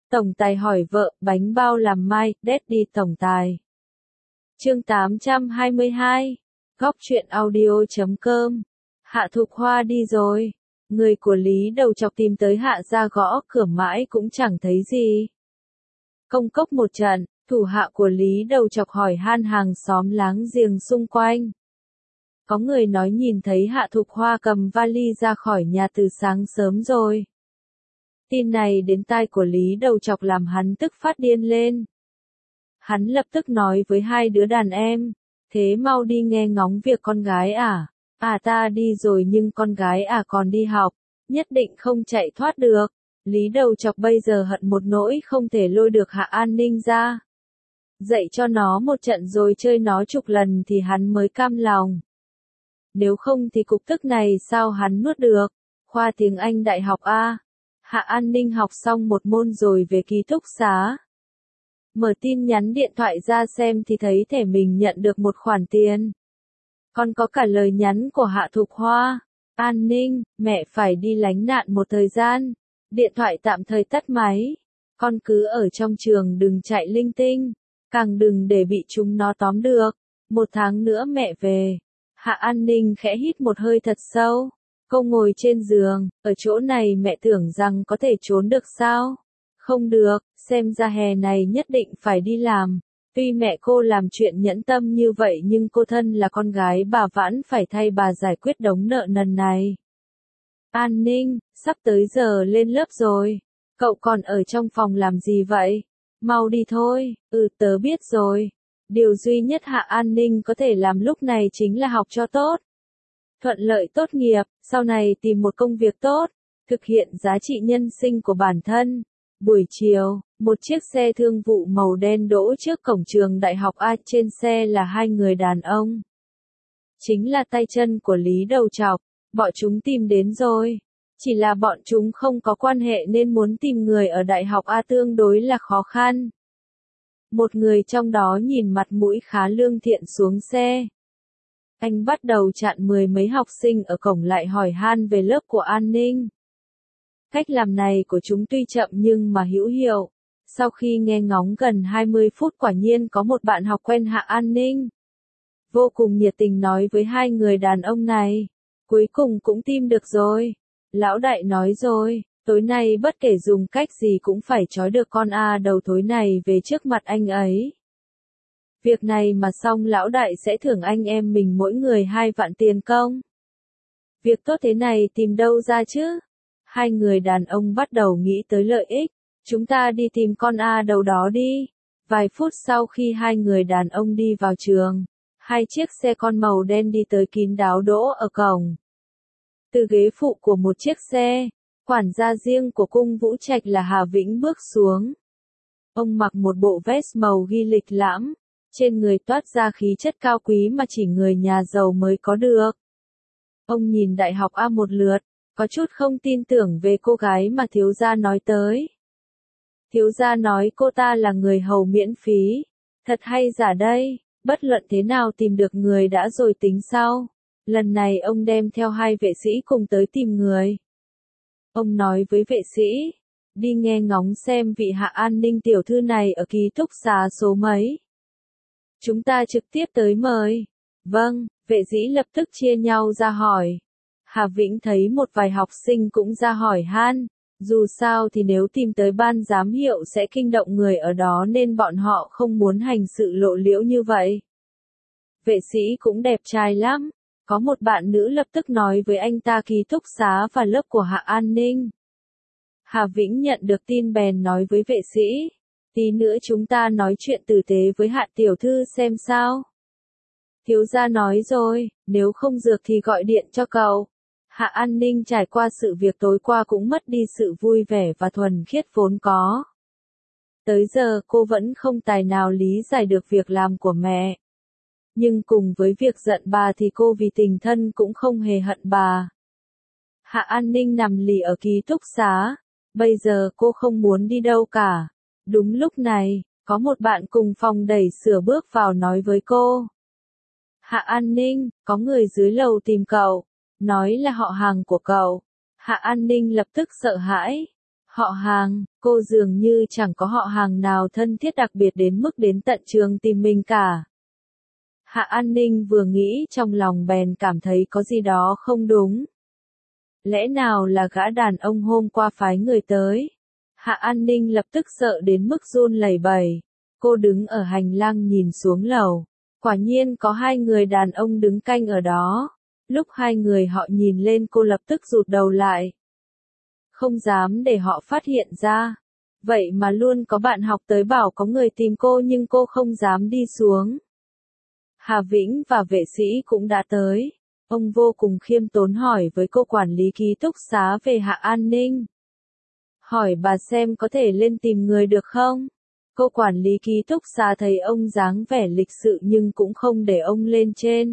Tổng tài hỏi vợ, bánh bao làm mai, Daddy tổng tài. Chương 822. Góc truyện audio.com. Hạ Thục Hoa đi rồi. Người của Lý Đầu Chọc tìm tới Hạ ra gõ cửa mãi cũng chẳng thấy gì. Công cốc một trận, thủ hạ của Lý Đầu Chọc hỏi han hàng xóm láng giềng xung quanh. Có người nói nhìn thấy Hạ Thục Hoa cầm vali ra khỏi nhà từ sáng sớm rồi. Tin này đến tai của Lý Đầu Chọc làm hắn tức phát điên lên. Hắn lập tức nói với hai đứa đàn em, thế mau đi nghe ngóng việc con gái à? À ta đi rồi nhưng con gái à còn đi học, nhất định không chạy thoát được. Lý Đầu Chọc bây giờ hận một nỗi không thể lôi được Hạ An Ninh ra. Dạy cho nó một trận rồi chơi nó chục lần thì hắn mới cam lòng. Nếu không thì cục tức này sao hắn nuốt được? Khoa tiếng Anh đại học A. Hạ An Ninh học xong một môn rồi về ký túc xá. Mở tin nhắn điện thoại ra xem thì thấy thẻ mình nhận được một khoản tiền. Còn có cả lời nhắn của Hạ Thục Hoa. An Ninh, mẹ phải đi lánh nạn một thời gian. Điện thoại tạm thời tắt máy. Con cứ ở trong trường đừng chạy linh tinh. Càng đừng để bị chúng nó tóm được. 1 tháng nữa mẹ về. Hạ An Ninh khẽ hít một hơi thật sâu. Cô ngồi trên giường, ở chỗ này mẹ tưởng rằng có thể trốn được sao? Không được, xem ra hè này nhất định phải đi làm. Tuy mẹ cô làm chuyện nhẫn tâm như vậy nhưng cô thân là con gái bà vẫn phải thay bà giải quyết đống nợ nần này. An Ninh, sắp tới giờ lên lớp rồi. Cậu còn ở trong phòng làm gì vậy? Mau đi thôi, tớ biết rồi. Điều duy nhất Hạ An Ninh có thể làm lúc này chính là học cho tốt. Thuận lợi tốt nghiệp, sau này tìm một công việc tốt, thực hiện giá trị nhân sinh của bản thân. Buổi chiều, một chiếc xe thương vụ màu đen đỗ trước cổng trường đại học A, trên xe là 2 người đàn ông. Chính là tay chân của Lý Đầu Chọc, bọn chúng tìm đến rồi. Chỉ là bọn chúng không có quan hệ nên muốn tìm người ở đại học A tương đối là khó khăn. Một người trong đó nhìn mặt mũi khá lương thiện xuống xe. Anh bắt đầu chặn 10 mấy học sinh ở cổng lại hỏi han về lớp của An Ninh. Cách làm này của chúng tuy chậm nhưng mà hữu hiệu. Sau khi nghe ngóng gần 20 phút quả nhiên có một bạn học quen Hạ An Ninh. Vô cùng nhiệt tình nói với hai người đàn ông này. Cuối cùng cũng tìm được rồi. Lão đại nói rồi, tối nay bất kể dùng cách gì cũng phải trói được con A đầu thối này về trước mặt anh ấy. Việc này mà xong lão đại sẽ thưởng anh em mình mỗi người 2 vạn tiền công. Việc tốt thế này tìm đâu ra chứ? Hai người đàn ông bắt đầu nghĩ tới lợi ích. Chúng ta đi tìm con A đầu đó đi. Vài phút sau khi hai người đàn ông đi vào trường, 2 chiếc xe con màu đen đi tới kín đáo đỗ ở cổng. Từ ghế phụ của một chiếc xe, quản gia riêng của cung Vũ Trạch là Hà Vĩnh bước xuống. Ông mặc một bộ vest màu ghi lịch lãm. Trên người toát ra khí chất cao quý mà chỉ người nhà giàu mới có được. Ông nhìn đại học A một lượt, có chút không tin tưởng về cô gái mà thiếu gia nói tới. Thiếu gia nói cô ta là người hầu miễn phí. Thật hay giả đây, bất luận thế nào tìm được người đã rồi tính sau. Lần này ông đem theo 2 vệ sĩ cùng tới tìm người. Ông nói với vệ sĩ, đi nghe ngóng xem vị Hạ An Ninh tiểu thư này ở ký túc xá số mấy. Chúng ta trực tiếp tới mời. Vâng, vệ sĩ lập tức chia nhau ra hỏi. Hà Vĩnh thấy một vài học sinh cũng ra hỏi han. Dù sao thì nếu tìm tới ban giám hiệu sẽ kinh động người ở đó nên bọn họ không muốn hành sự lộ liễu như vậy. Vệ sĩ cũng đẹp trai lắm. Có một bạn nữ lập tức nói với anh ta ký túc xá và lớp của Hạ An Ninh. Hà Vĩnh nhận được tin bèn nói với vệ sĩ. Tí nữa chúng ta nói chuyện tử tế với Hạ tiểu thư xem sao. Thiếu gia nói rồi, nếu không dược thì gọi điện cho cậu. Hạ An Ninh trải qua sự việc tối qua cũng mất đi sự vui vẻ và thuần khiết vốn có. Tới giờ cô vẫn không tài nào lý giải được việc làm của mẹ. Nhưng cùng với việc giận bà thì cô vì tình thân cũng không hề hận bà. Hạ An Ninh nằm lì ở ký túc xá. Bây giờ cô không muốn đi đâu cả. Đúng lúc này, có một bạn cùng phòng đẩy sửa bước vào nói với cô. Hạ An Ninh, có người dưới lầu tìm cậu. Nói là họ hàng của cậu. Hạ An Ninh lập tức sợ hãi. Họ hàng, cô dường như chẳng có họ hàng nào thân thiết đặc biệt đến mức đến tận trường tìm mình cả. Hạ An Ninh vừa nghĩ trong lòng bèn cảm thấy có gì đó không đúng. Lẽ nào là gã đàn ông hôm qua phái người tới? Hạ An Ninh lập tức sợ đến mức run lẩy bẩy. Cô đứng ở hành lang nhìn xuống lầu. Quả nhiên có hai người đàn ông đứng canh ở đó. Lúc hai người họ nhìn lên cô lập tức rụt đầu lại. Không dám để họ phát hiện ra. Vậy mà luôn có bạn học tới bảo có người tìm cô nhưng cô không dám đi xuống. Hà Vĩnh và vệ sĩ cũng đã tới. Ông vô cùng khiêm tốn hỏi với cô quản lý ký túc xá về Hạ An Ninh. Hỏi bà xem có thể lên tìm người được không? Cô quản lý ký túc xá thấy ông dáng vẻ lịch sự nhưng cũng không để ông lên trên.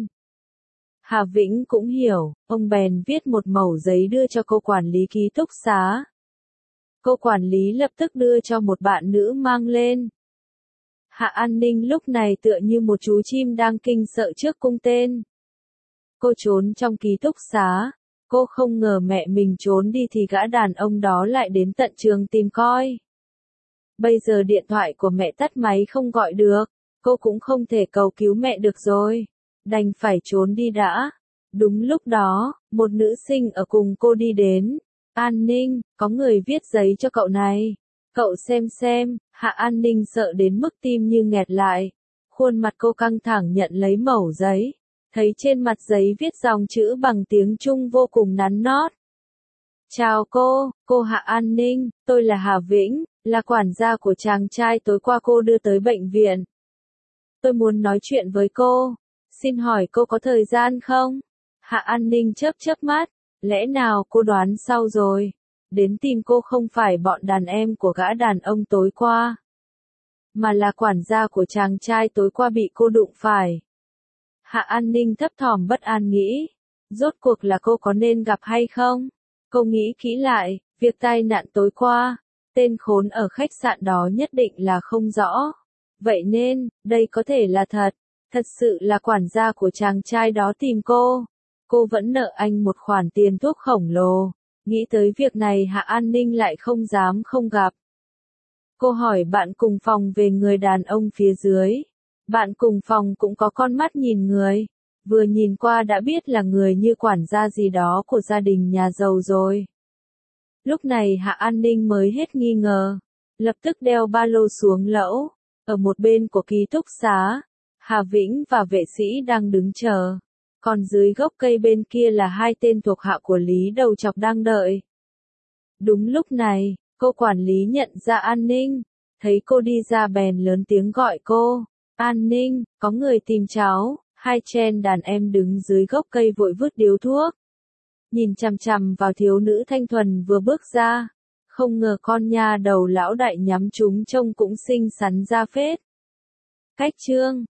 Hà Vĩnh cũng hiểu, ông bèn viết một mẩu giấy đưa cho cô quản lý ký túc xá. Cô quản lý lập tức đưa cho một bạn nữ mang lên. Hạ An Ninh lúc này tựa như một chú chim đang kinh sợ trước cung tên. Cô trốn trong ký túc xá. Cô không ngờ mẹ mình trốn đi thì gã đàn ông đó lại đến tận trường tìm coi. Bây giờ điện thoại của mẹ tắt máy không gọi được. Cô cũng không thể cầu cứu mẹ được rồi. Đành phải trốn đi đã. Đúng lúc đó, một nữ sinh ở cùng cô đi đến. An Ninh, có người viết giấy cho cậu này. Cậu xem. Hạ An Ninh sợ đến mức tim như nghẹt lại. Khuôn mặt cô căng thẳng nhận lấy mẩu giấy. Thấy trên mặt giấy viết dòng chữ bằng tiếng Trung vô cùng nắn nót. Chào cô Hạ An Ninh, tôi là Hà Vĩnh, là quản gia của chàng trai tối qua cô đưa tới bệnh viện. Tôi muốn nói chuyện với cô, xin hỏi cô có thời gian không? Hạ An Ninh chớp mắt, lẽ nào cô đoán sau rồi? Đến tìm cô không phải bọn đàn em của gã đàn ông tối qua, mà là quản gia của chàng trai tối qua bị cô đụng phải. Hạ An Ninh thấp thỏm bất an nghĩ, rốt cuộc là cô có nên gặp hay không? Cô nghĩ kỹ lại, việc tai nạn tối qua, tên khốn ở khách sạn đó nhất định là không rõ. Vậy nên, đây có thể là thật sự là quản gia của chàng trai đó tìm cô. Cô vẫn nợ anh một khoản tiền thuốc khổng lồ. Nghĩ tới việc này Hạ An Ninh lại không dám không gặp. Cô hỏi bạn cùng phòng về người đàn ông phía dưới. Bạn cùng phòng cũng có con mắt nhìn người. Vừa nhìn qua đã biết là người như quản gia gì đó của gia đình nhà giàu rồi. Lúc này Hạ An Ninh mới hết nghi ngờ. Lập tức đeo ba lô xuống lẫu. Ở một bên của ký túc xá, Hà Vĩnh và vệ sĩ đang đứng chờ. Còn dưới gốc cây bên kia là hai tên thuộc hạ của Lý Đầu Chọc đang đợi. Đúng lúc này, cô quản lý nhận ra An Ninh. Thấy cô đi ra bèn lớn tiếng gọi cô. An Ninh, có người tìm cháu. Hai chen đàn em đứng dưới gốc cây vội vứt điếu thuốc. Nhìn chằm chằm vào thiếu nữ thanh thuần vừa bước ra. Không ngờ con nha đầu lão đại nhắm chúng trông cũng xinh xắn ra phết. Cách chương